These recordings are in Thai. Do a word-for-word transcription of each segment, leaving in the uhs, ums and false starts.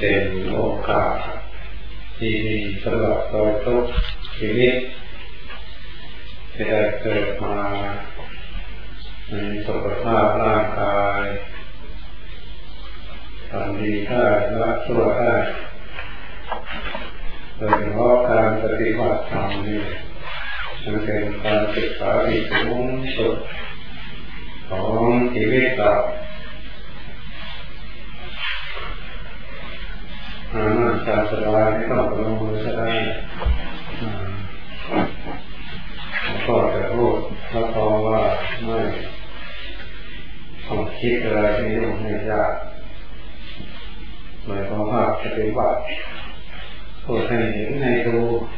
เป็นโอกาสที่ดีสำหรับเราทุกชีวิตที่ได้เกิดมาในสุขภาพร่างกายทำดีได้ละชั่วได้โดยเฉพาะการปฏิบัติธรรมนี่มันเป็นการศึกษาที่สูงสุดของชีวิตเราอาณาจักรสบายไม่ต้องลงมือก็ได้ก็จะพูดพระพรว่าไม่ต้องคิดอะไรที่ยุ่งให้ยากหมายความว่าปฏิบัติพูดให้เห็นให้ดู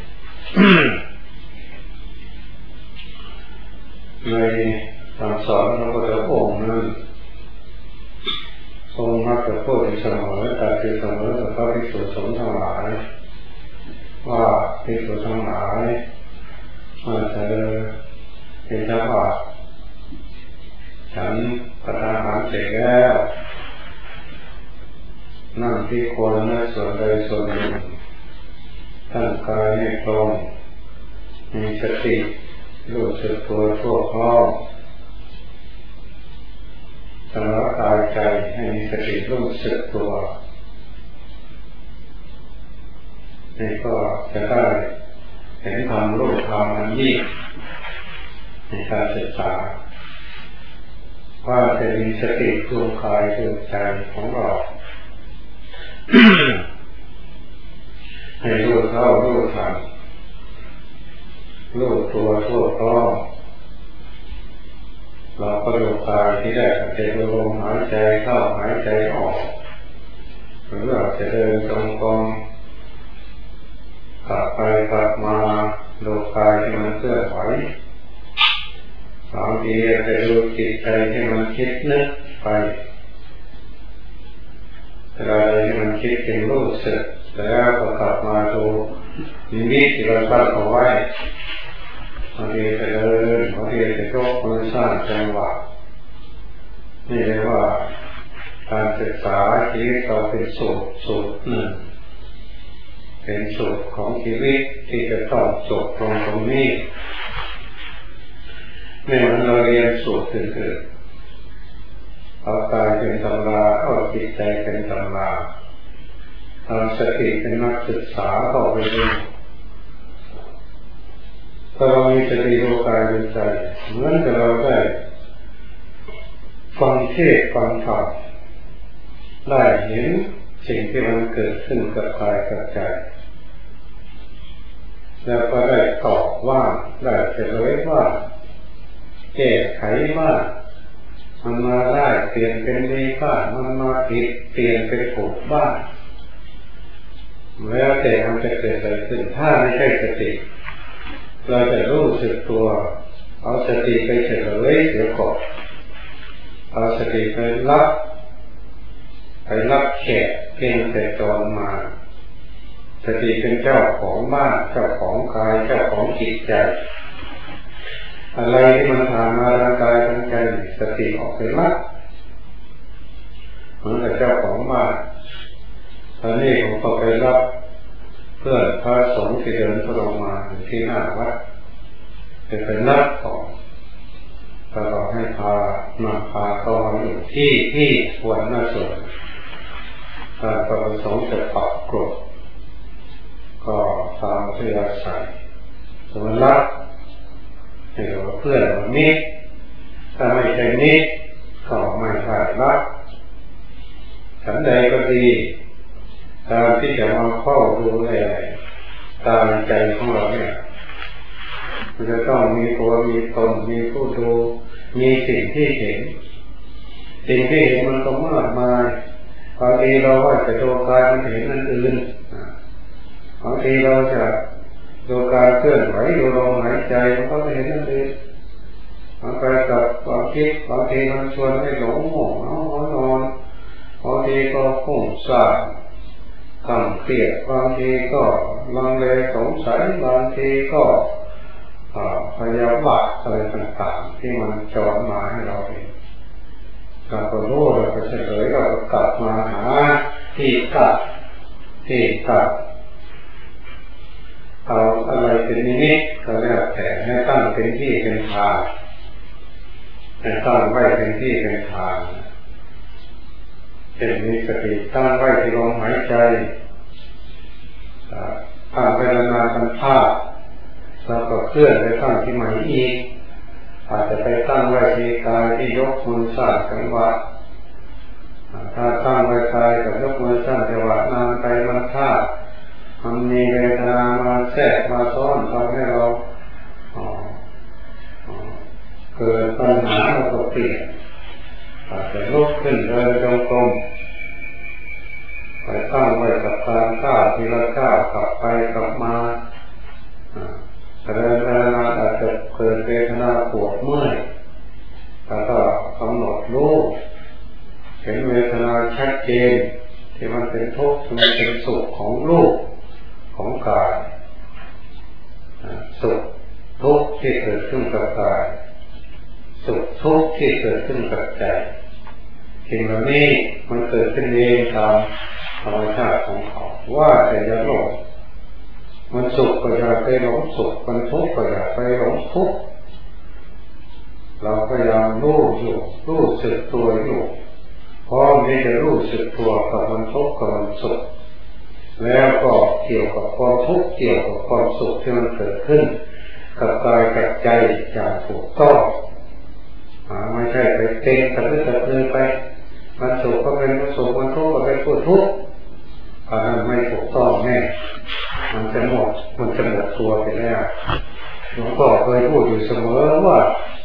ในคำสอนพระพุทธองค์นั้นทรงมักจะพูดเสมอแต่คือเสมอกับพระภิกษุสงฆ์ทั้งหลายว่าภิกษุทั้งหลายเมื่อเธอเป็นเจ้าภาพฉันประทานอาหารเสร็จแล้วนั่งที่ควรและส่วนใดส่วนหนึ่งตั้งกายให้ตรงมีสติรู้สึกตัวทั่วพร้อมสำหรับกายใจให้มีสติรู้สึกตัวนี่ก็จะได้เห็นธรรมรู้ธรรมอันยิ่งในการศึกษาว่าจะมีสติรู้กายรู้ใจของเรา ให้รู้เท่ารู้ทันรู้ตัวทั่วพร้อมเราก็ดูกายที่ได้สังเกตลมหายใจเข้าหายใจออกหรือเราจะเดินจงกรมกลับไปกลับมาดูกายที่มันเคลื่อนไหวบางทีจะดูจิตใจที่มันคิดนึกไปอะไรที่มันคิดเป็นรู้สึกแล้วก็กลับมาดูนิมิตที่เราตั้งเอาไว้บางทีจะเดินบางทีจะยกมือสร้างจังหวะนี่เรียกว่าการศึกษาชีวิตเราเป็นสูตรสูตรหนึ่งเป็นสูตรของชีวิตที่จะต้องจบตรงตรงนี้ไม่เหมือนเราเรียนสูตรอื่นๆเอากายเป็นตำราเอาจิตใจเป็นตำราเอาสติเป็นนักศึกษาเข้าไปดูถ้าเรามีสติรู้กายรู้ใจเหมือนกับเราได้ฟังเทศน์ฟังธรรมได้เห็นสิ่งที่มันเกิดขึ้นกับกายกับใจแล้วก็ได้ตอบว่าได้เฉลยว่าแก้ไขว่ามันมาได้เปลี่ยนเป็นดีบ้างมันมาผิดเปลี่ยนเป็นถูกบ้างแล้วแต่มันจะเกิดอะไรขึ้นถ้าไม่ใช่สติเราจะรู้สึกตัวเอาสติไปเฉลยเสียก่อนเอาสติไปรับไปรับแขกเพียงแต่จรมาสติเป็นเจ้าของบ้านเจ้าของกายเจ้าของจิตใจอะไรที่มันผ่านมาทางกายทางใจสติออกไปรับเหมือนกับเจ้าของบ้านตอนนี้ผมก็ไปรับเพื่อนพระสงฆ์ที่เดินทางมาที่หน้าวัดจะไปรับของก็บอกให้พามาพาเขามาอยู่ที่ที่ควรน่าสนถ้าประสงค์จะปรับกฎก็ตามเพื่อใส่สมรรถให้เราเพื่อนวันนี้ถ้าไม่ใช่นี้ก็ไม่ผ่านรักฉันใดก็ดีการที่จะมาเฝ้าดูแลตามใจของเราเนี่ยมันจะต้องมีตัวมีตนมีผู้ดูมีสิ่งที่เห็นสิ่งที่เห็นมันก็มากมายบางทีเราว่าจะดูกายมันเห็นอันอื่นบางทีเราจะดูการเคลื่อนไหวดูลมหายใจมันก็เห็นอันอื่นบางทีกับความคิดบางทีมันชวนให้หลงหมองเอาหัวนอนบางทีก็ฟุ้งซ่านตั้งเครียดบางทีก็ลังเลสงสัยบางทีก็พยาบาทอะไรต่างๆที่มันจรมาให้เราเองเราก็รู้เราก็เฉลยเราก็กลับมาหาที่กลับที่ตั้งเอาอะไรเป็นนิมิตก็แล้วแต่ให้ตั้งเป็นที่เป็นทางให้ตั้งไว้เป็นที่เป็นทางเช่นมีสติตั้งไว้ที่ลมหายใจตั้งไปนานๆมันพลาดแล้วก็เคลื่อนไปตั้งที่ใหม่อีกอาจจะไปตั้งไว้ที่กายที่ยกมือสร้างจังหวะถ้าตั้งไว้กายกับยกมือสร้างจังหวะนานไปมันพลาดมันมีเวทนามาแทรกมาซ้อนทำให้เราเกิดปัญหาเราก็เปลี่ยนอาจจะลุกขึ้นเดินจงกรมไปตั้งไว้กับการก้าวทีละก้าวกลับไปกลับมาเดินไปนานอาจจะเกิดเวทนาปวดเมื่อยแล้วก็กำหนดรู้เห็นเวทนาชัดเจนที่มันเป็นทุกข์มันเป็นสุขของรูปของกายสุขทุกข์ที่เกิดขึ้นกับกายสุขทุกข์ที่เกิดขึ้นกับใจสิ่งเหล่านี้มันเกิดขึ้นเองตามธรรมชาติของเขาว่าแต่อย่าหลงมันสุขก็อย่าไปหลงสุขมันทุกข์ก็อย่าไปหลงทุกข์เราพยายามรู้อยู่รู้สึกตัวอยู่พร้อมที่จะรู้สึกตัวกับมันทุกข์กับมันสุขแล้วก็เกี่ยวกับความทุกข์เกี่ยวกับความสุขที่มันเกิดขึ้นกับกายกับใจอย่างถูกต้องไม่ใช่ไปเต็งตะลึกตะลือไปมันสุขก็เป็นมันสุขมันทุกข์ก็เป็นผู้ทุกข์อันนั้นไม่ถูกต้องแน่มันจะหมดมันจะหมดตัวไปแล้วหลวงพ่อเคยพูดอยู่เสมอว่า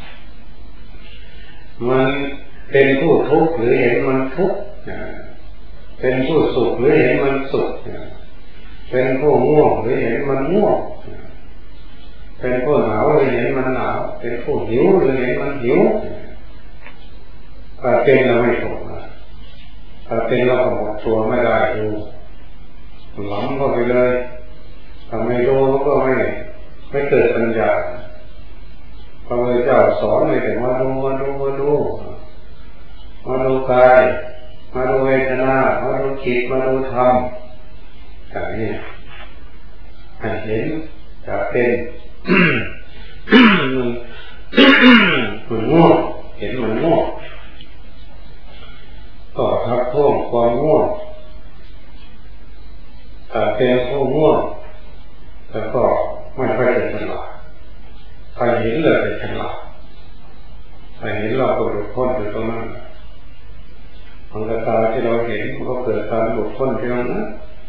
มันเป็นผู้ทุกข์หรือเห็นมันทุกข์เป็นผู้สุขหรือเห็นมันสุขเป็นผู้ง่วงหรือเห็นมันง่วงเป็นผู้หนาวหรือเห็นมันหนาวเป็นผู้หิวหรือเห็นมันหิวถ้าเป็นเราไม่ถูกนะถ้าเป็นเราหมดตัวไม่ได้ดูหลังก็ไปเลยถ้าไม่รู้ก็ไม่ไม่เกิดปัญญาพระพุทธเจ้าสอนเลยแต่ว่าดูมาดูมาดูมาดูกายมาดูเวทนามาดูจิตมาดูธรรมอย่างนี้ให้เห็นจะเป็นมันง่วงเห็นมันง่วงก็ทักท้วงความง่วงแต่เป็นผู้ง่วงแล้วก็ไม่ค่อยจะฉลาดใครเห็นเลยเป็นฉลาดใครเห็นเราก็หลุดพ้นอยู่ตรงนั้นของตาที่เราเห็นมันก็เกิดการหลุดพ้นที่ตรงนั้น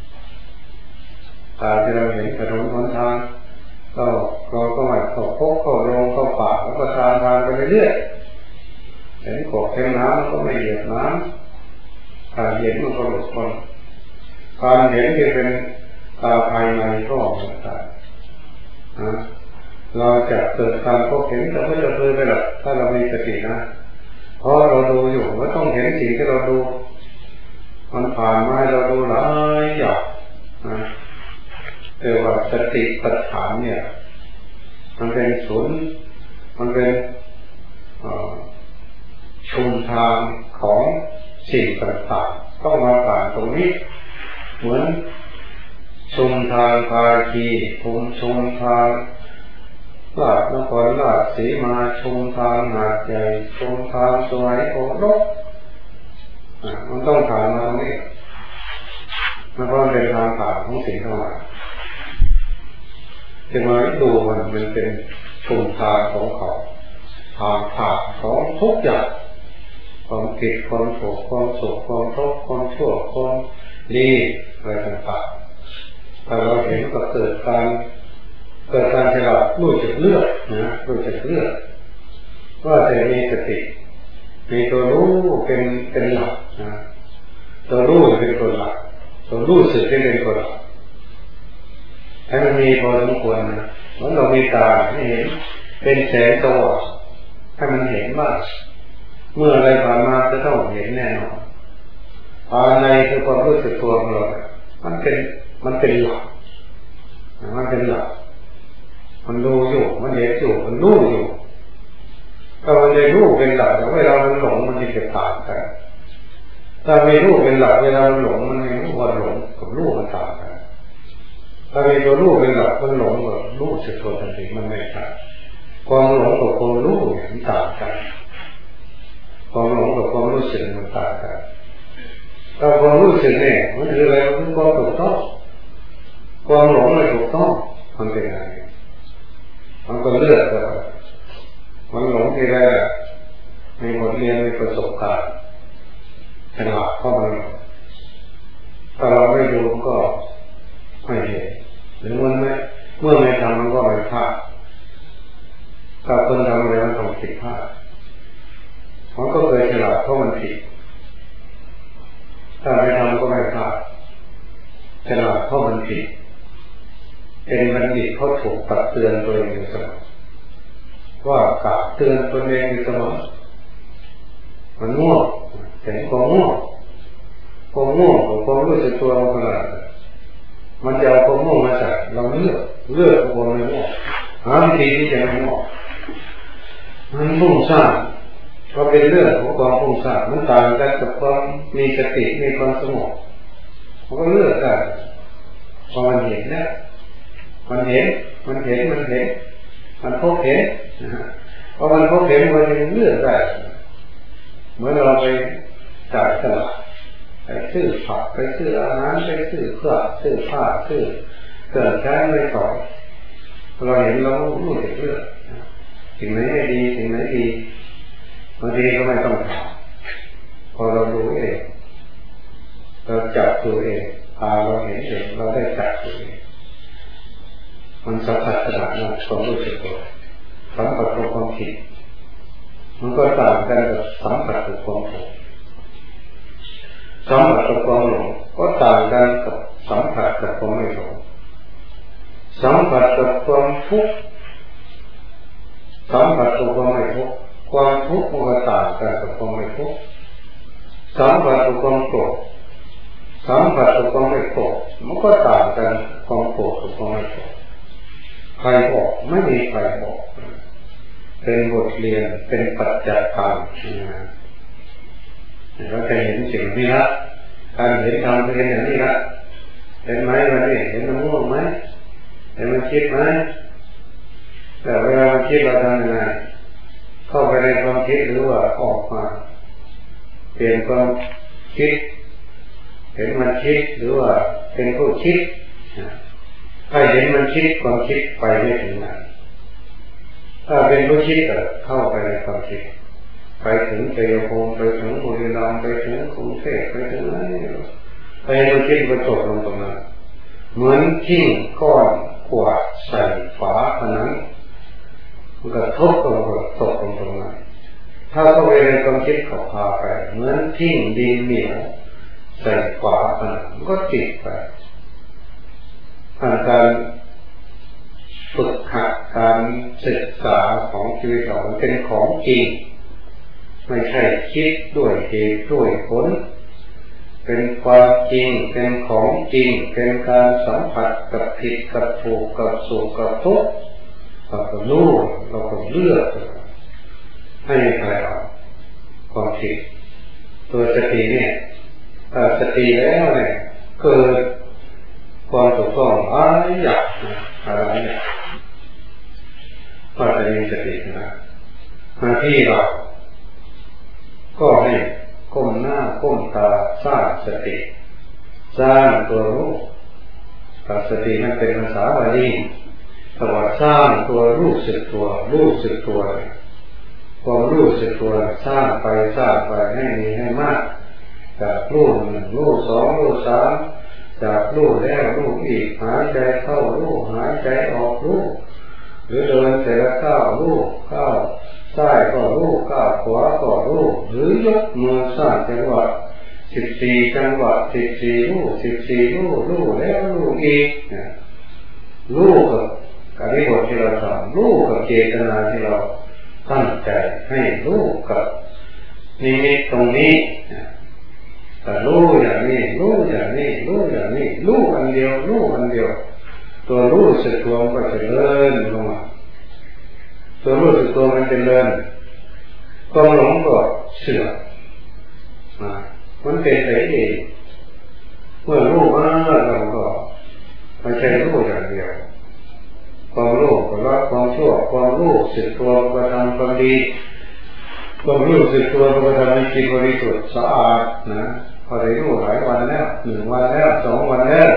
ตาที่เราเห็นกระโดดหนทางก็เราก็หมายเข้าพกเข้าโรงเข้าป่าแล้วก็ตามทางไปเรื่อยๆเห็นกบเห็นน้ำก็ไม่เหยียบน้ำถ้าเห็นมันก็หลุดพ้นการเห็นที่เป็นตาภายในก็ต่างๆนะเราจะเกิดการพบเห็นแต่ไม่จะเคยไปหรอกถ้าเรามีสตินะเพราะเราดูอยู่ว่าต้องเห็นสิ่งที่เราดูมันผ่านมาให้เราดูหลายอย่างนะแต่ว่าสติปัฏฐานเนี่ยมันเป็นศูนย์มันเป็นชุมทางของสิ่งต่างๆต้องมาผ่านตรงนี้เหมือนชุมทางภาคีชุมชุมทางลาดนครลาดสีมาชุมทางหาดใหญ่ชุมทางสวยโอรสมันต้องผ่านมาตรงนี้มันก็เป็นทางผ่านของสิ่งทั้งหลายจะมาดูมันมันเป็นชุมทางของเขาทางผ่านของทุกอย่างความผิดความถูกความสุขความทุกข์ความชั่วความดีอะไรต่างๆถ้าเราเห็นก็เกิดการเกิดการฉลาดรู้จักเลือกนะรู้จักเลือกว่าแต่มีสติมีตัวรู้เป็นเป็นหลักนะตัวรู้เป็นตัวหลักตัวรู้สึกเป็นตัวหลักให้มันมีพอสมควรนะเหมือนเรามีตาให้เห็นเป็นแสงสว่างให้มันเห็นว่าเมื่ออะไรผ่านมาจะต้องเห็นแน่นอนภายในคือความรู้สึกตัวของเรามันเป็นมันเป็นหลักมันเป็นหลักมันรู้อยู่มันเห็นอยู่มันรู้อยู่ถ้ามันได้รู้เป็นหลักแต่เวลามันหลงมันจะเกิดต่างกันถ้าไม่รู้เป็นหลักเวลามันหลงมันไม่รู้ว่าหลงกับรู้มันต่างกันถ้ามีตัวรู้เป็นหลักมันหลงกับรู้สึกตัวทันทีมันไม่ใช่ความหลงกับความรู้เนี่ยมันต่างกันความหลงกับความรู้สึกมันต่างกันถ้าความรู้สึกเนี่ยมันคืออะไรมันคือความถูกต้องความหลงไม่ถูกต้องมันเป็นอะไรมันก็เลือกแต่มันหลงที่ไรมีบทเรียนมีประสบการณ์ขนาดเข้ามาถ้าเราไม่ดูก็ไม่เห็นหรือมันไม่เมื่อไม่ทำมันก็ไม่พลาดถ้าคนทำอะไรมันต้องผิดพลาดมันก็เคยฉลาดเพราะมันผิดถ้าไม่ทำก็ไม่พลาดฉลาดเพราะมันผิดเป็นบัณฑิตเขาถูกตักเตือนตัวเองอยู่เสมอว่ากล่าวเตือนตัวเองอยู่เสมอมันง่วงเห็นความง่วงความง่วงของความรู้สึกตัวมันขนาดมันจะเอาความง่วงมาจากเราเลือกเลือกความไม่ง่วงหาวิธีที่จะไม่ง่วงมันฟุ้งซ่านก็เป็นเรื่องของความฟุ้งซ่านมันต่างกันกับความมีสติมีความสงบมันก็เลือกได้พอมันเห็นแล้วมันเห็นมันเห็นมันเห็นมันพบเห็นพอมันพบเห็นมันจะเลือกได้เมื่อเราไปจ่ายตลาดไปซื้อผักไปซื้ออาหารไปซื้อเครื่องซื้อผ้าซื้อเครื่องใช้ไม่ต่อยเราเห็นเรารู้สึกเลือกสิ่งไหนไม่ดีสิ่งไหนดีบางทีก็ไม่ต้องถามพอเรารู้เองเราจับตัวเองพาเราเห็นเองเราได้จับตัวเองมันสัมผัสขนาดนั้นความรู้สึกตัวสัมผัสกับความผิดมันก็ต่างกันกับสัมผัสกับความถูกสัมผัสกับความหลงก็ต่างกันกับสัมผัสกับความไม่หลงสัมผัสกับความทุกข์สัมผัสกับความไม่ทุกข์ความทุกข์มันก็ต่างกันกับความไม่ทุกข์สัมผัสกับความโกรธสัมผัสกับความไม่โกรธมันก็ต่างกันความโกรธกับความไม่โกรธใครบอกไม่มีใครบอกเป็นบทเรียนเป็นปัจจัยการนะเราจะเห็นสิ่งนี้ละการเห็นธรรมเป็นอย่างนี้ละเห็นไหมวันนี้เห็นมันง่วงไหมเห็นมันคิดไหมแต่เวลามันคิดเราทำยังไงเข้าไปในความคิดหรือว่าออกมาเปลี่ยนความคิดเห็นมันคิดหรือว่าเป็นผู้คิดถ้าเห็นมันคิดความคิดไปไม่ถึงไหนถ้าเป็นผู้คิดก็เข้าไปในความคิดไปถึงเชียงคงไปถึงบุรีรัมย์ไปถึงกรุงเทพไปถึงไหนไปมันคิดมันจบลงตรงนั้นเหมือนทิ้งก้อนขวดใส่ฝาผนังมันก็ทบลงก็ตกลงตรงนั้นถ้าเข้าไปในความคิดเขาพาไปเหมือนทิ้งดินเหนียวใส่ฝาผนังมันก็ติดไปการฝึกหัดการศึกษาของชีวิตเราเป็นของจริงไม่ใช่คิดด้วยเหตุด้วยผลเป็นความจริงเป็นของจริงเป็นการสัมผัสกับผิดกับถูกกับสุขกับทุกข์เราก็รู้เราก็เลือกให้ใครเอาความผิดตัวสติเนี่ยถ้าสติแล้วเนี่ยเกิดความถูกต้องอะไรอย่างอะไรอย่างก็จะมีสตินะหน้าที่เราก็ให้ก้มหน้าก้มตาสร้างสติสร้างตัวรู้แต่สติมันเป็นภาษาบาลีแต่ว่าสร้างตัวรู้สึกตัวรู้สึกตัวความรู้สึกตัวสร้างไปสร้างไปให้มีให้มากจากรู้หนึ่งรู้สองรู้สามจากรู้แล้วรู้อีกหายใจเข้ารู้หายใจออกรู้หรือเดินแต่ละก้าวรู้ก้าวซ้ายก็รู้ก้าวขวาก็รู้หรือยกมือสร้างจังหวะสิบสี่จังหวะสิบสี่รู้สิบสี่รู้รู้แล้วรู้อีกรู้กับการที่บทที่เราทำรู้กับเจตนาที่เราตั้งใจให้รู้กับนิมิตตรงนี้แต่รู้อย่างนี้รู้อย่างนี้รู้อย่างนี้รู้อันเดียวรู้อันเดียวตัวรู้สึกตัวมันก็จะเลื่อนลงมาตัวรู้สึกตัวมันจะเลื่อนความหลงก็เสื่อมมันเป็นไปเองเมื่อรู้มากเราก็ไม่ใช่รู้อย่างเดียวความรู้ก็ละความชั่วความรู้สึกตัวก็ทำความดีความรู้สึกตัวก็ทำให้จิตบริสุทธิ์สะอาดนะพอได้รู้หลายวันแล้วหนึ่งวันแล้วสองวันแล้ว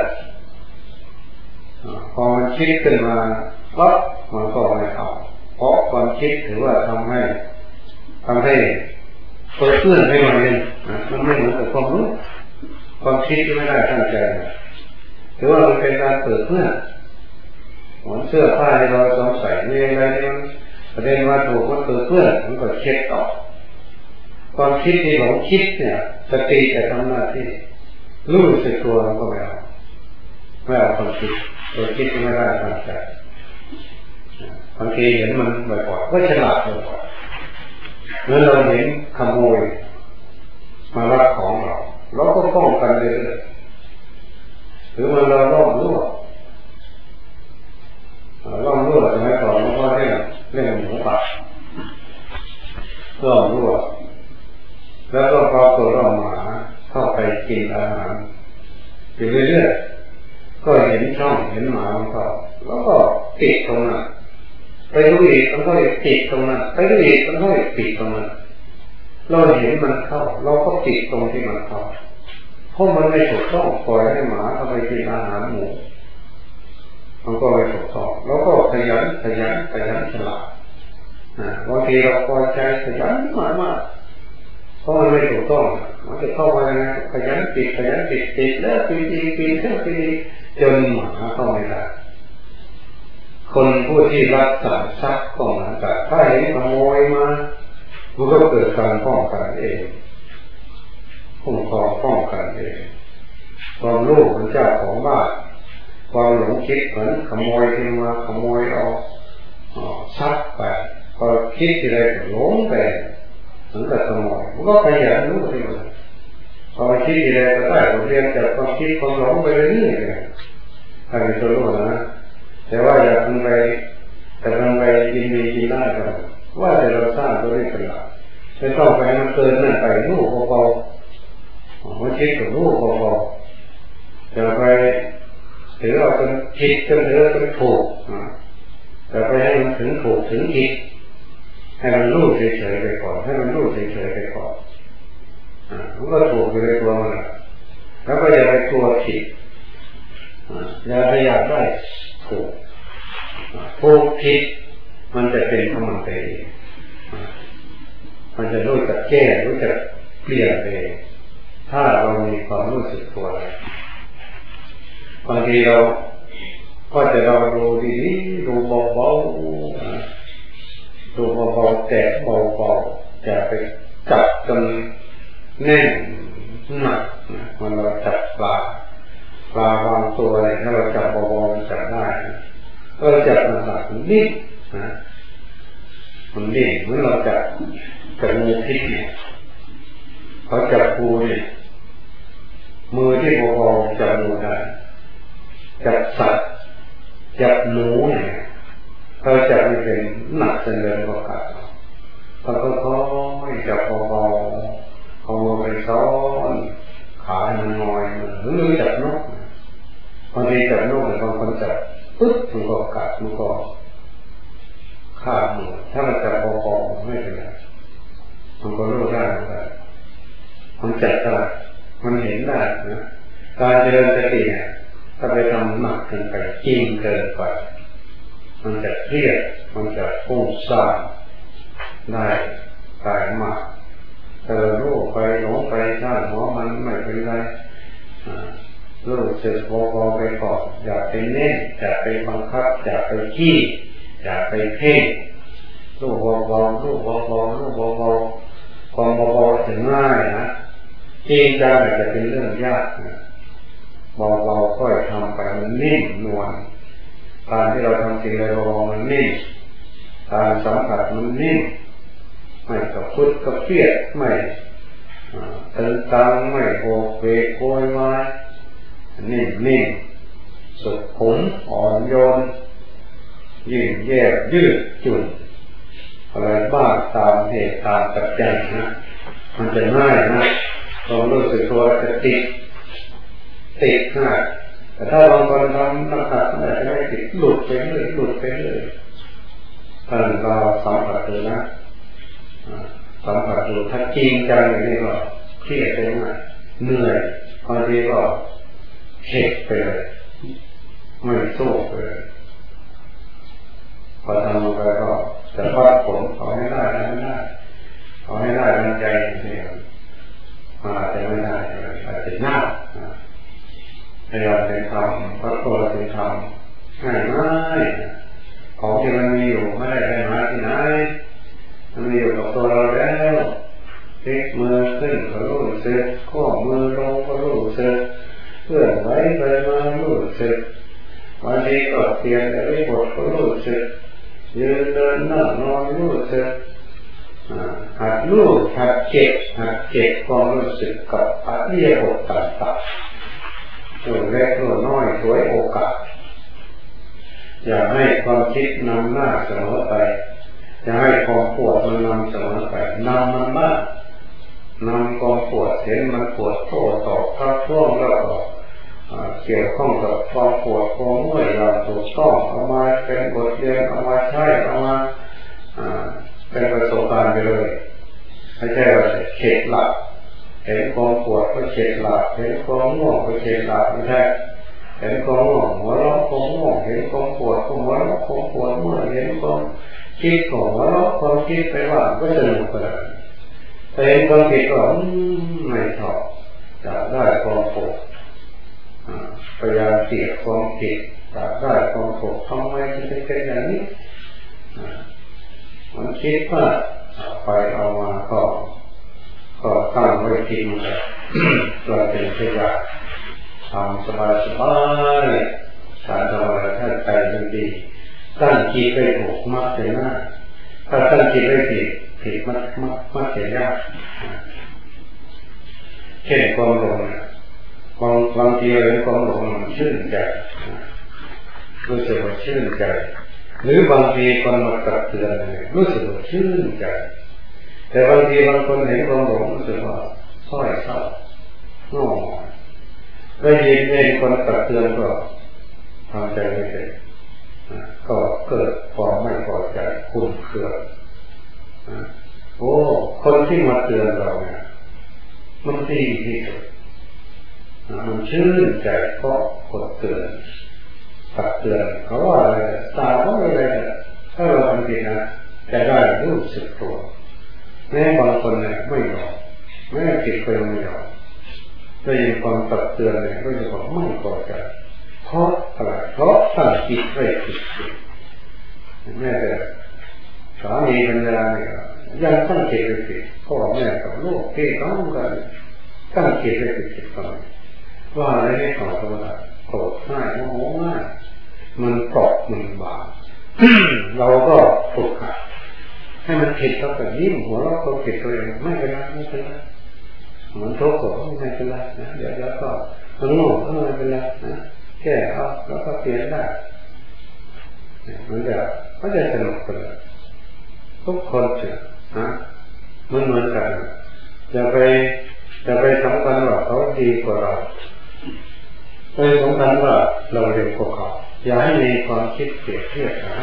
พอมันคิดขึ้นมาปั๊บมันก็ไม่เอาเพราะความคิดถือว่าทำให้ทำให้เปิดเพื่อนให้มันเองนะมันไม่เหมือนกับความรู้ความคิดที่ไม่ได้ตั้งใจถือว่ามันเป็นการเปิดเพื่อนเหมือนเสื้อผ้าที่เราสวมใส่มีอะไรที่มันประเด็นว่าถูกมันเปิดเพื่อนมันก็เช็ดต่อความคิดที่เราคิดเนี่ยสติจะทำหน้าที่รู้สึกตัวเราก็ไม่เอาไม่เอาความคิดตัวคิดที่ไม่ได้ตั้งใจบางทีเห็นมันบ่อยๆก็ฉลาดบ่อยๆเมื่อเราเห็นขโมยมาลักของเราเราก็ป้องกันเรื่อยๆหรือมันเราล่อรั่วล่อรั่วสมัยก่อนเราก็เล่นเล่นหมูป่าล่อรั่วแล้วก็พอตัวล่อหมาเข้าไปกินอาหารอยู่เรื่อยๆก็เห็นช่องเห็นหมามันเข้าแล้วก็ติดตรงนั้นไปดูอีกมันก็ติดตรงนั้นไปดูอีกมันก็ติดตรงนั้นเราเห็นมันเข้าเราก็ติดตรงที่มันเข้าเพราะมันไม่ถูกต้องปล่อยให้หมาเข้าไปกินอาหารหมูมันก็ไม่ถูกต้องแล้วก็ขยันขยันขยันฉลาดบางทีเราพอใจขยันมากมากเพราะมันไม่ถูกต้องมันจะเข้ามาขยันติดขยันติดติดแล้วปีดีปีเท่าปีจนหมาเข้าไม่ได้คนผู้ที่รักษาทรัพย์ก็เหมือนกันถ้าเห็นขโมยมามันก็เกิดการป้องกันเองคุ้มครองป้องกันเองความรู้ของเจ้าของบ้านความหลงคิดเหมือนขโมยที่มาขโมยเอาทรัพย์ไปพอคิดที่ไรก็หลงไปเหมือนกับขโมยมันก็ขยันรู้ที่มันพอคิดที่ไรก็ได้บทเรียนจากความคิดความหลงไปเรื่อยๆถ้ามีตัวรู้นะแต่ว่าอย่าทำไปแต่ทำไปยินดียินได้กันว่าแต่เราสร้างตัวนี้เป็นหลักไม่ต้องไปมันเกินนั่นไปรู้เบาๆมันคิดกับรู้เบาๆจะไปถือเราเป็นผิดจนถือเป็นถูกแต่ไปให้มันถึงถูกถึงผิดให้มันรู้เฉยๆไปก่อนให้มันรู้เฉยๆไปก่อนมันก็ถูกอยู่ในตัวมันแล้วก็อย่าไปกลัวผิดอย่าไปอยากได้ถูกถูกผิดมันจะเป็นของมันเองมันจะรู้จักแก้รู้จักเปลี่ยนเองถ้าเรามีความรู้สึกตัวบางทีเราก็จะเราดูดีๆดูเบาๆดูเบาๆแต่เบาๆจะไปจับจนแน่นหนักมันเราจับปลาปลาบางตัวอะไรถ้าเราจับเบาๆมันจับได้ก็จับมันหนักมันนิ่งนะมันนิ่งเมื่อเราจับจับงูพิษเนี่ยเขาจับปูเนี่ยมือที่เบาๆจับงูได้จับสัตว์จับหนูเนี่ยเขาจับไม่เป็นหนักจนเดินก็ขาดเขาก็ค่อยจับเบาๆเอามือไปซ้อนขามันงอยหรือจับนกบางทีจับนกแต่บางคนจับปึ๊บมันก็กัดมันก็ขาดมือถ้ามันจับเบาๆไม่เป็นไรมันก็รู้ได้เหมือนกันมันจับได้มันเห็นได้นะการเจริญสติเนี่ยถ้าไปทำหนักเกินไปจริงเกินไปมันจะเครียดมันจะฟุ้งซ่านได้ตายมากแต่รู้ไปหลงไปช่างหัวมันไม่เป็นไรรู้สึกพอๆไปก่อนอย่าไปเน้นอย่าไปบังคับอย่าไปขี้อย่าไปเพ่งรู้เบาๆรู้เบาๆรู้เบาๆความเบาๆจะง่ายนะจริงจังจะเป็นเรื่องยากนะเบาๆค่อยทำไปมันนิ่มนวลการที่เราทำสิ่งใดเบาๆมันนิ่มการสัมผัสมันนิ่มไม่กระพุ้กระเพี้ยไม่ตึงตังไม่โอเวกโวยวายนิ่มนิ่มสุขุมอ่อนโยนยิ่งแยกยืดจุนอะไรบ้างตามเหตุตามปัจจัยนะมันจะง่ายนะความรู้สึกตัวจะติดติดง่ายแต่ถ้าบางคนทำน้ำหนักมันอาจจะไม่ติดหลุดไปเลยหลุดไปเลยท่านเราสัมผัสดูนะสัมผัสดูถ้าจริงจังอย่างนี้ก็เครียดไปง่ายเหนื่อยบางทีก็เข็ดไปเลยไม่สู้ไปเลยพอทำไปก็จะวัดผลเอาให้ได้ไม่ได้เอาให้ได้ตั้งใจเดียวมาอาจจะไม่ได้อาจจะยากพยายามเป็นธรรมวัดตัวเป็นธรรมง่ายง่ายของที่มันมีอยู่ไม่ได้ไปหาที่ไหนมันมีอยู่กับตัวเราแล้วพลิกมือขึ้นก็รู้สึกข้อมือลงก็รู้สึกเคลื่อนไหวไปมารู้สึกวันนี้ก็เปลี่ยนแต่ไม่หมดก็รู้สึกยืนเดินนั่งนอนรู้สึกหัดรู้หัดเก็บหัดเก็บความรู้สึกกับอริยบทต่างๆตัวเล็กตัวน้อยสวยโอกาสอย่าให้ความคิดนำหน้าเสมอไปอย่าให้ความปวดมันนำเสมอไปนำมันบ้างนำความปวดเห็นมันปวดโต้ตอบทักท้วงแล้วก็เกี่ยวข้องกับความปวดความเมื่อยเราถูกต้องเอามาเป็นบทเรียนเอามาใช้เอามาเป็นประสบการณ์ไปเลยไม่ใช่ว่าเข็ดหลับเห็นความปวดก็เข็ดหลับเห็นความง่วงก็เข็ดหลับไม่ใช่เห็นความง่วงหัวเราะความง่วงเห็นความปวดความหัวเราะความปวดเมื่อยเห็นความคิดของหัวเราะความคิดไปว่าก็สนุกไปเลยแต่เห็นความคิดก็ไม่ชอบอยากได้ความปวดพยายามเกลียดความผิดอยากได้ความถูกทำไมถึงเป็นอย่างนี้มันคิดว่าไปเอามาก็ก็ตั้งไว้กินเลยเราเป็นพยายามทำสบายสบายการทำอะไรถ้าใจมันดีตั้งจิตไปถูกมักจะง่ายถ้าตั้งจิตไปผิดผิดมักมักมักจะยากเช่นความหลงบางบางทีเราความหลงมันชื่นใจรู้สึกว่าชื่นใจหรือบางทีคนมาตักเตือนรู้สึกว่าชื่นใจแต่บางทีบางคนเห็นความหลงรู้สึกว่าซ้อยเศร้าหน่อได้ยินเองคนตักเตือนก็ทำใจไม่ได้ก็เกิดความไม่พอใจคุ้มเคืองโอ้คนที่มาเตือนเราเนี่ยมันดีที่สุดมันชื่นใจเพราะคนเตือนตักเตือนเขาว่าอะไรตาว่าอะไรถ้าเราทำผิดนะจะได้รู้สึกตัวแม้บางคนเนี่ยไม่ยอมแม้ผิดไปไม่ยอมได้ยินความตักเตือนเนี่ยก็จะบอกไม่พอใจเพราะอะไรเพราะตั้งจิตไว้ผิดแม่แต่สามีภรรยาเนี่ยยังตั้งจิตไว้ผิดพ่อแม่กับลูกพี่น้องกันตั้งจิตไว้ผิดผิดไปว่าอะไรไม่ขอธรรมดาโกรธง่ายโมโหง่ายมันเกาะมันบาด เราก็ฝึกหัดให้มันผิดแล้วก็ยิ้มหัวเราะก็ผิดตัวเองไม่เป็นไรไม่เป็นไรเหมือนทุกข์ก็ไม่เป็นไรนะเดี๋ยวแล้วก็มันโง่ก็ไม่เป็นไรนะแค่เอาแล้วก็เปลี่ยนได้มันจะมันจะสนุกกันทุกคนจะนะมันเหมือนกันอย่าไปอย่าไปสำคัญว่าเขาดีกว่าเราไปสำคัญว่าเราเร็วกว่าเขาอย่าให้มีความคิดเปรียบเทียบนะ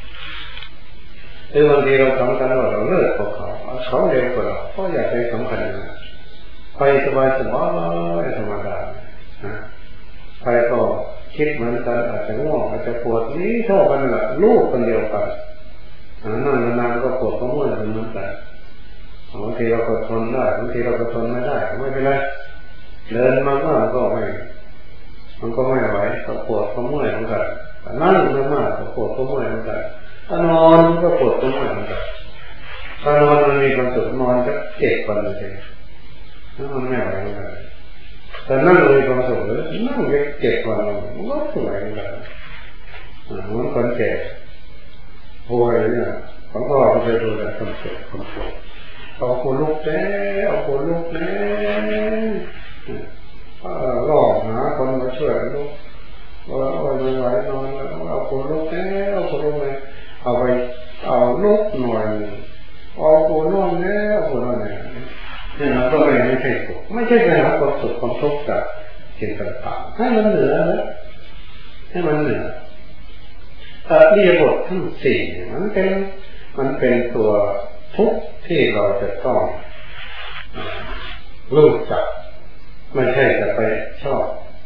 คือบางทีเราสำคัญว่าเราเลิกกว่าเขาเขาเร็วกว่าเราก็อย่าไปสำคัญนะไปสบายสบายธรรมดานะใครก็คิดเหมือนกันอาจจะง่วงอาจจะปวดนี้เท่ากันแหละลูกคนเดียวกันนั่งนานๆก็ปวดก็เมื่อยเหมือนกันบางทีเราก็ทนได้บางทีเราก็ทนไม่ได้ไม่เป็นไรเดินมากๆก็ไม่มันก็ไม่ไหวก็ปวดก็เมื่อยเหมือนกันนั่งมากๆก็ปวดก็เมื่อยเหมือนกันถ้านอนก็ปวดก็เมื่อยเหมือนกันถ้านอนมันมีความสุขนอนก็เจ็บวันเลยนั่นมันไม่ไหวเหมือนกันแต่นั่งมีความสุขเลยนั่งเจ็บวันมันก็ไม่ไหวเหมือนกันเหมือนคนแก่ป่วยเนี่ยผมก็ไปดูแลคนเจ็บคนป่วยเอาคนลุกแน่เอาคนลุกแน่ล่อหาคนมาช่วยลุกว่าเอาไม่ไหวนอนเอาคนลุกแน่เอาคนลุกแน่เอาไปเอาลุกหน่อยเอาคนนอนแน่เอาคนนอนแน่เนี่ยมันก็ไม่ไม่ใช่สุขไม่ใช่ไปหาความสุขความทุกข์จากคสิ่งต่างๆให้มันเหนือแล้วให้มันเหนืออริยบททั้งสี่มันเป็นมันเป็นตัวทุกข์ที่เราจะต้องรู้จักไม่ใช่จะไปชอ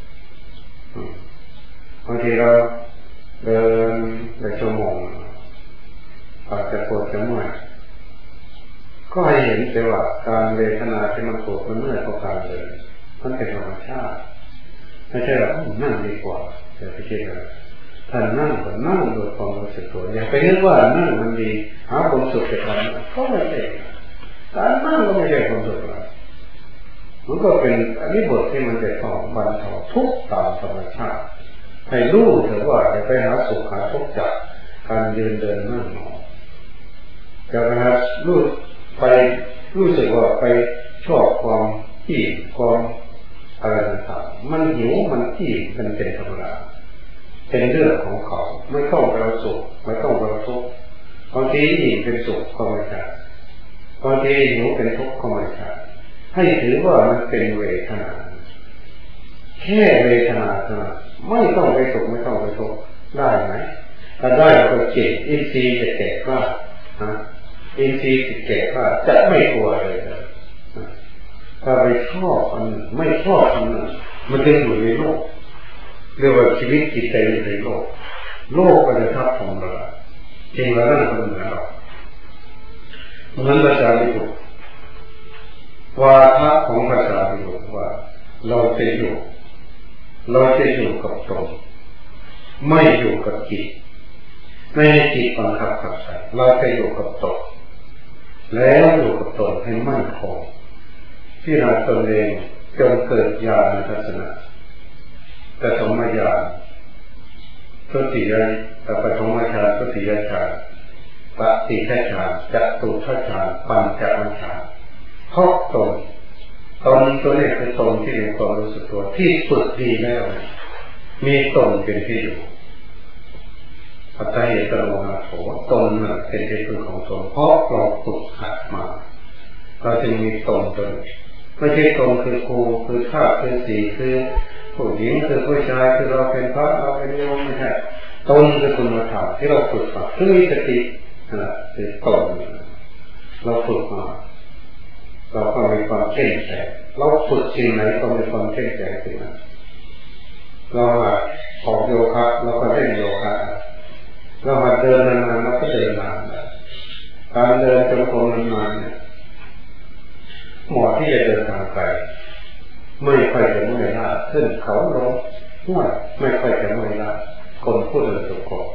บบางทีเราเดินไปชั่วโมงอาจจะปวดจะเมื่อยก็ให้เห็นแต่ว่าการเวทนาที่มันปวดมันเมื่อยเพราะการเดินมันเป็นธรรมชาติไม่ใช่ว่านั่งดีกว่าแต่ไปคิดว่าถ้านั่งก็นั่งโดยความรู้สึกตัวอย่าไปนึกว่านั่งมันดีหาความสุขจากการนั่งก็ไม่ใช่การนั่งก็ไม่ใช่ความสุขหรอกมันก็เป็นอริยบทที่มันจะต้องบรรเทาทุกข์ตามธรรมชาติให้รู้เถอะว่าอย่าไปหาสุขหาทุกข์จากการยืนเดินนั่งนอนอย่าไปหารู้ไปรู้สึกว่าไปชอบความอิ่มความอะไรต่างๆมันหิวมันอิ่มมันเป็นธรรมดาเป็นเรื่องของเขาไม่ต้องเราสุขไม่ต้องเราทุกข์บางทีอิ่มเป็นสุขก็ไม่ใช่บางทีหิวเป็นทุกข์ก็ไม่ใช่ให้ถือว่ามันเป็นเวทนาแค่เวทนาเท่านั้นไม่ต้องไปสุขไม่ต้องไปทุกข์ได้ไหมถ้าได้ก็เก่งอินทรีย์จะแก่กล้าฮะอินทรีย์จะแก่กล้าจะไม่กลัวเลยถ้าไปชอบอันไม่ชอบอันนั้นมันจะอยู่ในโลกเรียกว่าชีวิตจิตใจอยู่ในโลกโลกก็จะทับถมเราจริงแล้วนั่นก็เหมือนเราเหมือนภาษาลิบุตรวาทะของภาษาลิบุตรว่าเราจะอยู่เราจะอยู่กับตนไม่อยู่กับจิตไม่ให้จิตบังคับขับใส่เราจะอยู่กับตนแล้วอยู่กับตนให้มั่นคงที่เราตนเองจงเกิดญาณทัศนะแต่สมญาณทุติยะปฐมฌานทุติยฌานปฏิฆฌานจตุตถฌานปัญจวัคฌานเพราะตนตนตัวนี้คือตนที่มีความรู้สึกตัวที่ฝึกดีแล้วมีตนเป็นที่อยู่อัตตาเหตโนนาโถตนน่ะเป็นที่พึ่งของตนเพราะเราฝึกหัดมาเราจึงมีตนตนไม่ใช่ตนคือครูคือข้าคือสีคือผู้หญิงคือผู้ชายคือเราเป็นพระเราเป็นโยมไม่ใช่ตนคือคุณธรรมที่เราฝึกมาคือมีสตินะคือตนเราฝึกมาเราก็มีความเข้มแข็งเราฝึกสิ่งไหนก็มีความเข้มแข็งสิ่งนั้นเราหัดออกโยคะเราก็เล่นโยคะเราหัดเดินนานๆเราก็เดินนานการเดินจงกรมนานๆเนี่ยเหมาะที่จะเดินทางไกลไม่ค่อยจะเมื่อยล้าขึ้นเขาลงห้วยไม่ค่อยจะเมื่อยล้าคนพูดเดินจงกรม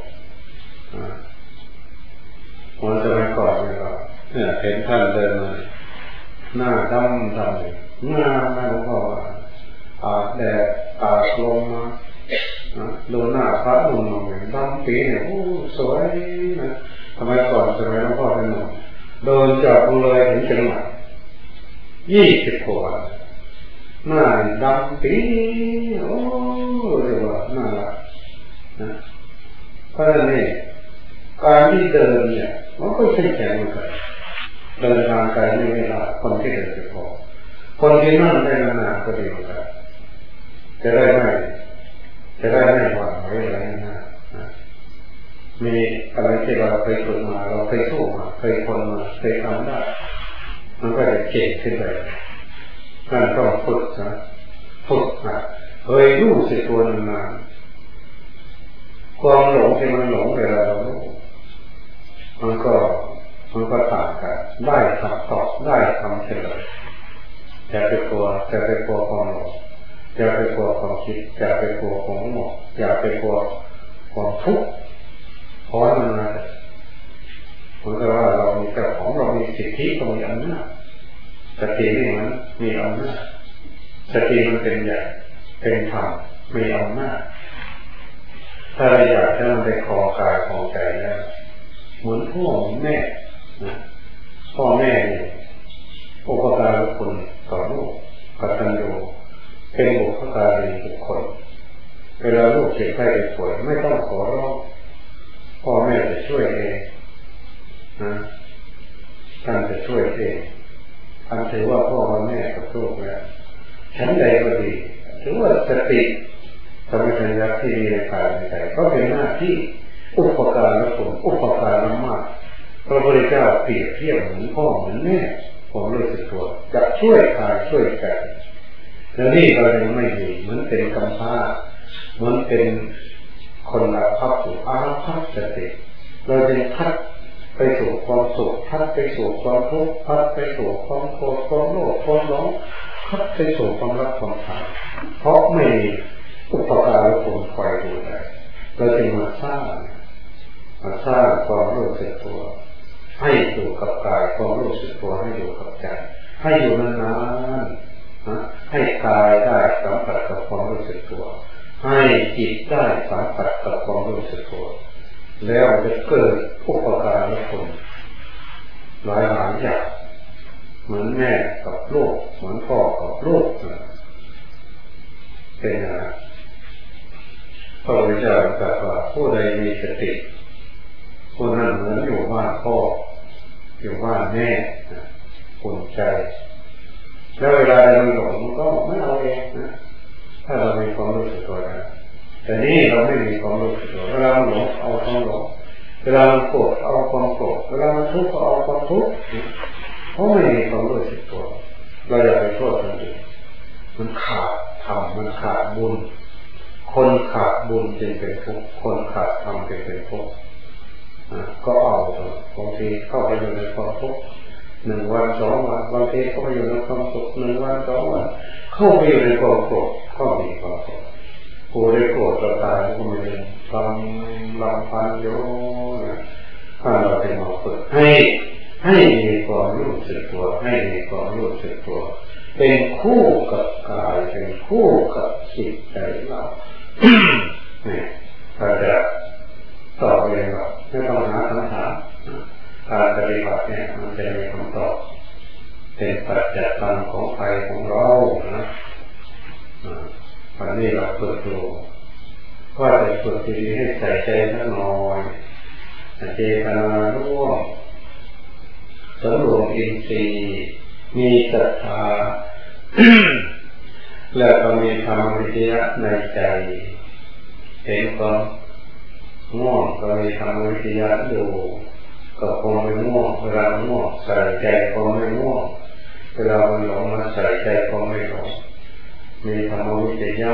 วันสมัยก่อนเนี่ยเราเนี่ยเห็นท่านเดินมาหน้าดำดำงามนะหลวงพ่ออาบแดดอาบลมมาดูหน้าพระนุ่มหน่อยดำปีเนี่ยโอ้สวยนะสมัยก่อนสมัยหลวงพ่อเป็นหนุ่มเดินจากกรุงเลยถึงเชียงใหม่ยี่สิบกว่าหน้าดำปีโอ้เรียกว่าน่ารักนะเพราะฉะนั้นนี่การที่เดินเนี่ยมันก็เข้มแข็งเหมือนกันเดินทางไกลไม่เวลาคนที่เดินจะพอคนที่นั่งได้นานๆก็ดีเหมือนกันจะได้ไม่จะได้ไม่หวั่นไหวอะไรนะมีอะไรที่เราเคยฝึกมาเราเคยสู้มาเคยทนมาเคยทำได้มันก็จะเก่งขึ้นไปนั่นต้องฝึกนะฝึกนะเคยรู้สึกตัวนานๆความหลงที่มันหลงเวลาเรารู้มันก็มันก็ต่างกันได้คำตอบได้คำเฉลยอย่าไปกลัวอย่าไปกลัวความหลงอย่าไปกลัวความคิดอย่าไปกลัวความหมกอย่าไปกลัวความทุกข์เพราะมันมาเหมือนกับว่าเรามีเจ้าของเรามีสิทธิเรามีอำนาจสตินี่มันมีอำนาจสติมันเป็นใหญ่เป็นธรรมมีอำนาจถ้าเราอยากจะมันไปคอกายของใจแล้วเหมือนพ่อแม่นะพ่อแม่เนี่ยอุปการะคุณต่อลูกกตัญญูเป็นบุพการีบุคคลเวลาลูกเจ็บไข้ได้ป่วยไม่ต้องขอร้องพ่อแม่จะช่วยเองนะท่านจะช่วยเองท่านถือว่าพ่อแม่กับลูกแล้วฉันใดก็ดีถือว่าสติสัมปชัญญะที่มีในกายในใจก็เป็นหน้าที่อุปการและผลอุปการละมากพระพุทธเจ้าเปรียบเทียบเหมือนพ่อเหมือนแม่ผมรู้สึกตัวจะช่วยกายช่วยใจแล้วนี่เรายังไม่มีเหมือนเป็นกำพร้าเหมือนเป็นคนละพับสู่อาภัพสติเราจะพัดไปสู่ความสุขพัดไปสู่ความทุกข์พัดไปสู่ความโกรธความโลภความหลงพัดไปสู่ความรักความชังเพราะไม่มีอุปการะผลคอยดูแลเราจึงมาสร้างมาสร้างความรู้สึกตัวให้อยู่กับกายความรู้สึกตัวให้อยู่กับใจให้อยู่นานๆนะให้กายได้สัมผัสกับความรู้สึกตัวให้จิตได้สัมผัสกับความรู้สึกตัวแล้วจะเกิดอุปการะผลหลายหลายอย่างเหมือนแม่กับลูกเหมือนพ่อกับลูกเป็นอะไรพระพุทธเจ้าตรัสว่าผู้ใดมีสติผู้นั้นเหมือนอยู่บ้านพ่ออยู่บ้านแม่อุ่นใจแล้วเวลาเราหลงมันก็ไม่เอาเองนะถ้าเรามีความรู้สึกตัวนะแต่นี่เราไม่มีความรู้สึกตัวเวลาหลงเอาความหลงเวลาโกรธเอาความโกรธเวลาทุกข์เอาความทุกข์เพราะไม่มีความรู้สึกตัวเราอย่าไปโทษคนอื่นมันขาดธรรมมันขาดบุญคนขาดบุญจึงเป็นทุกข์คนขาดธรรมจึงเป็นทุกข์ก็เอาบางทีเข้าไปอยู่ในความทุกข์หนึ่งวันสองวันบางทีเข้าไปอยู่ในความสุขหนึ่งวันสองวันเข้าไปอยู่ในความโกรธก็มีความสุขกูได้โกรธเราตายก็ไม่ได้ลำลำพันโยนะถ้าเราเป็นมาฝึกให้ให้มีความรู้สึกตัวให้มีความรู้สึกตัวเป็นคู่กับกายเป็นคู่กับจิตใจเราเนี่ยถ้าจะตอบเองว่าไม่ต้องหาคำถามการปฏิบัติเนี่ยมันจะมีคำตอบเป็นปัจจัยตังของใจของเรานะวันนี้เราเปิดดูว่าจะฝึกดีให้ใส่ใจสักหน่อยเจตนาร่วมสำรวมอินทรีย์มีศรัทธา แล้วก็มีธรรมวิทยาในใจเห็นความง่วงก็มีธรรมวิทยาอยู่ก็คงไม่ง่วงเวลาง่วงใส่ใจก็ไม่ง่วงเวลามันหลงมาใส่ใจก็ไม่หลงมีธรรมวิทยา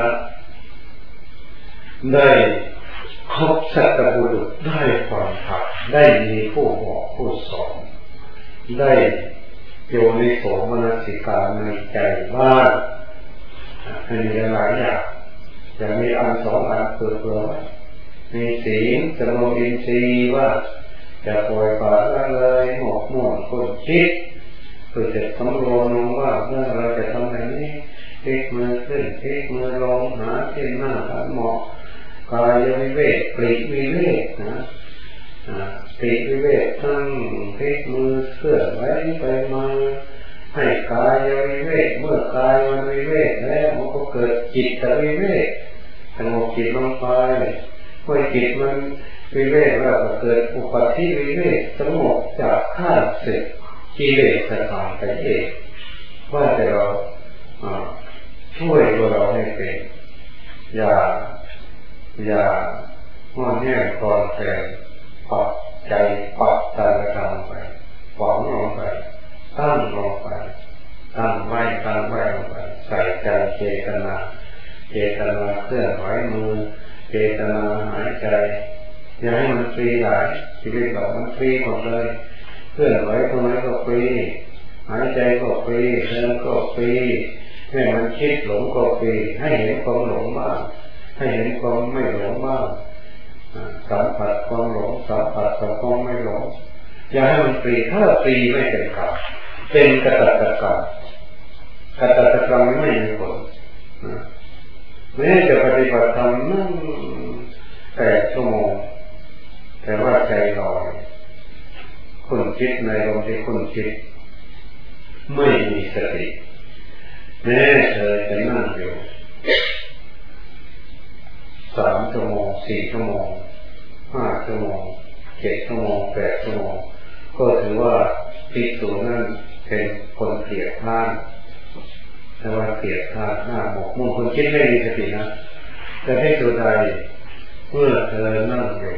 ได้ครบสัตบุรุษได้ความถักได้มีผู้บอกผู้สอนได้โยนิโสมนสิการในใจบ้างให้มีหลายอย่างจะมีอันสองอันเพื่อๆมีศีลสำรวมอินทรีย์ว่าจะปล่อยปละละเลยหมกมุ่นคนคิดคือจะสำรวมลงว่าเมื่อเราจะทำอะไรนี้พลิกมือขึ้นพลิกมือลงหาที่หน้าหันเหมาะกายวิเวกปลีกวิเวกนะปลีกวิเวกทั้งพลิกมือเคลื่อนไหวไปมาให้กายวิเวกเมื่อกายมันวิเวกแล้วมันก็เกิดจิตวิเวกสงบจิตลงไปเมื่อจิตมันวิเวกแล้วก็เกิดอุปาทิวิเวกสงบจากข้าศึกกิเลสสถานไปเองว่าแต่เราช่วยตัวเราให้เป็นอย่าอย่าห่อแห้งคลอนแคลนปักใจปักตาละทางไปฝังลงไปตั้งลงไปตั้งไว้ตั้งไว้ลงไปใส่ใจเจตนาเจตนาเคลื่อนไหวมือเจตนาหายใจอย่าให้มันฟรีหลายชีวิตเรามันฟรีหมดเลยเคลื่อนไหวตรงไหนก็ฟรีหายใจก็ฟรีเดินก็ฟรีแม้มันคิดหลงก็ฟรีให้เห็นความหลงบ้างให้เห็นความไม่หลงบ้างสัมผัสความหลงสัมผัสกับความไม่หลงอย่าให้มันฟรีถ้าฟรีไม่เป็นกรรมเป็นกตัตกรรมกตัตกรรมไม่มีผลแม้จะปฏิบัติธรรมนั่งแปดชั่วโมงแต่ว่าใจลอยคุณคิดในลมที่คุณคิดไม่มีสติแม้เธอจะนั่งอยู่สามชั่วโมงสี่ชั่วโมงห้าชั่วโมงเจ็ดชั่วโมงแปดชั่วโมงก็ถือว่าภิกษุนั้นเป็นคนเกลียดข้านแต่ว่าเกลียดข้าหน้าหมกมุ่งคนคิดไม่มีสตินะแต่ที่สุดใดเมื่อเธอนั่งอยู่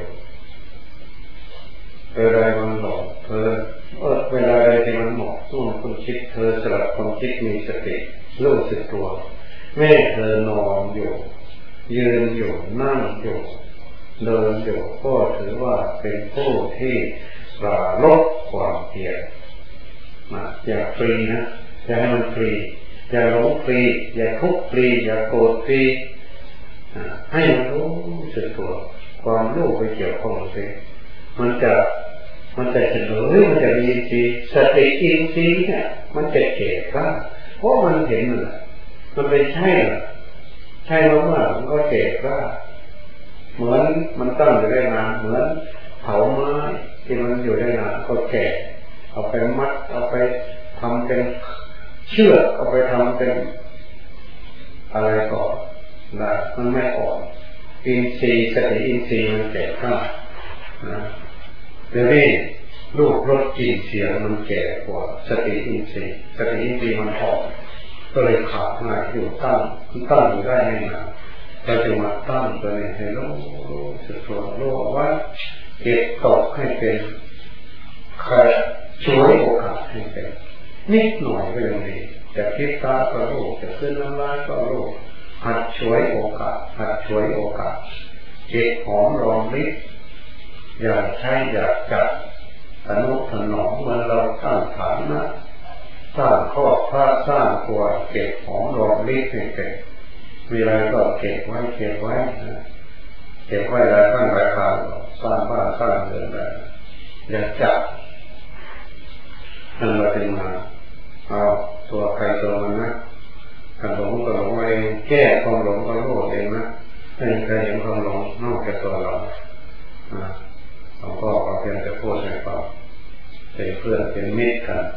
เวลามันหลงเธอเออเวลาใดที่มันหมกมุ่งคนคิดเธอสลับความคิดมีสติรู้สึกตัวแม่เธอนอนอยู่ยืนอยู่นั่งอยู่เดินอยู่ก็ถือว่าเป็นผู้ที่ปราลบความเพียรนะอย่าฟรีนะอย่าให้มันฟรีอย่าหลงฟรีอย่าทุกข์ฟรีอย่าโกรธฟรีให้มันรู้สึกตัวความรู้ไปเกี่ยวข้องสิมันจะมันจะเฉลยมันจะมีสีสติอินทรีย์เนี่ยมันจะเกิดขึ้นเพราะมันเห็นมันมันเป็นใช่หรอใช่แล้วว่ามันก็เกิดขึ้นเหมือนมันตั้งอยู่ได้นานเหมือนเผาไม้ที่มันอยู่ได้นานก็แก่เอาไปมัดเอาไปทำเป็นเชือกเอาไปทำเป็นอะไรก่อนนะมันไม่อ่อนอินทรีย์สติอินทรีย์มันแก่ข้านะเดี๋ยวนี้รูปรสกลิ่นเสียงมันแก่กว่าสติอินทรีย์สติอินทรีย์มันอ่อนก็เลยขาดง่ายอยู่ตั้งตั้งอยู่ได้ไม่นานเราจะมาตั้งตัวนี้ให้รู้สึกตัวรู้ว่าเก็บตกให้เป็นใครช่วยโอกาสให้เป็นนิดหน่อยก็ยังดีจะคิดตาก็รู้จะขึ้นน้ำลายก็รู้หัดช่วยโอกาสหัดช่วยโอกาสเก็บหอมรอมริบอย่าใช้อย่าจัดอนุถนอมเมื่อเราตั้งฐานะสร้างครอบครัวสร้างตัวเก็บหอมรอมริบให้เป็นมีอะไรก็เก็บไว้เก็บไว้เก็บไว้หลายครั้งหลายคราวสร้างบ้านสร้างเรือนได้อย่าจับนั่นเราเป็นมาเอาตัวใครตัวมันนะการหลงก็หลงเองแก้ความหลงก็รู้เองนะไม่มีใครเห็นความหลงนอกจากตัวเราหลวงพ่อก็เพียงจะพูดให้ฟังเป็นเพื่อนเป็นมิตรกัน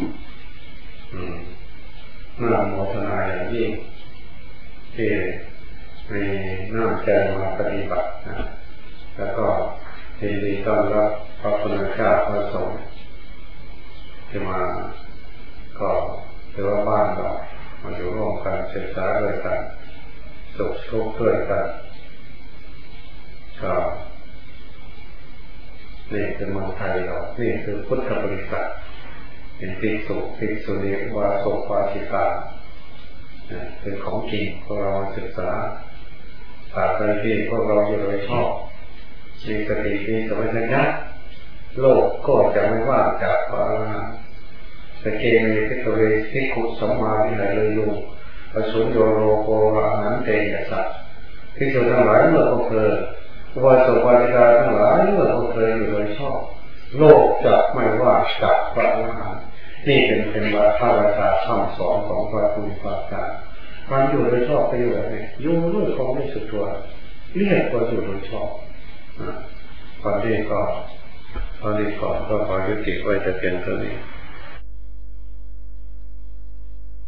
น่าโมทนาอย่างยิ่งที่มีน้ำใจมาปฏิบัตินะแล้วก็ยินดีต้อนรับพระพุทธเจ้าพระสงฆ์ที่มาก็ถือว่าบ้านเรามาอยู่ร่วมกันศึกษาด้วยกันสุขทุกข์ด้วยกันก็นี่คือเมืองไทยเรานี่คือพุทธบริษัทเป็นภิกษุภิกษุณีวาโสภาสิกาเป็นของจริงพวกเราศึกษาศาสตร์ในที่พวกเราอยู่โดยชอบมีสติมีสัมปชัญญะโลกก็จะไม่ว่างจากพระอรหันต์สเกมีพิกเวทิคุสัมมาวิหารเลยโยอสุญโยโรโกอหันเตยสัตภิกษุทั้งหลายเมื่อพวกเธอวาโสภาสิกาทั้งหลายเมื่อพวกเธออยู่โดยชอบโลกจะไม่ว่างจากพระอรหันต์นี่เป็นเป็นวาทะวาจาคำสอนของพระพุทธเจ้าการอยู่โดยชอบไปอยู่แบบนี้อยู่ด้วยความไม่สุดตัวเรียกว่าอยู่โดยชอบตอนนี้ก็ตอนนี้ก่อนก็ขอยุติไว้แต่เพียงเท่านี้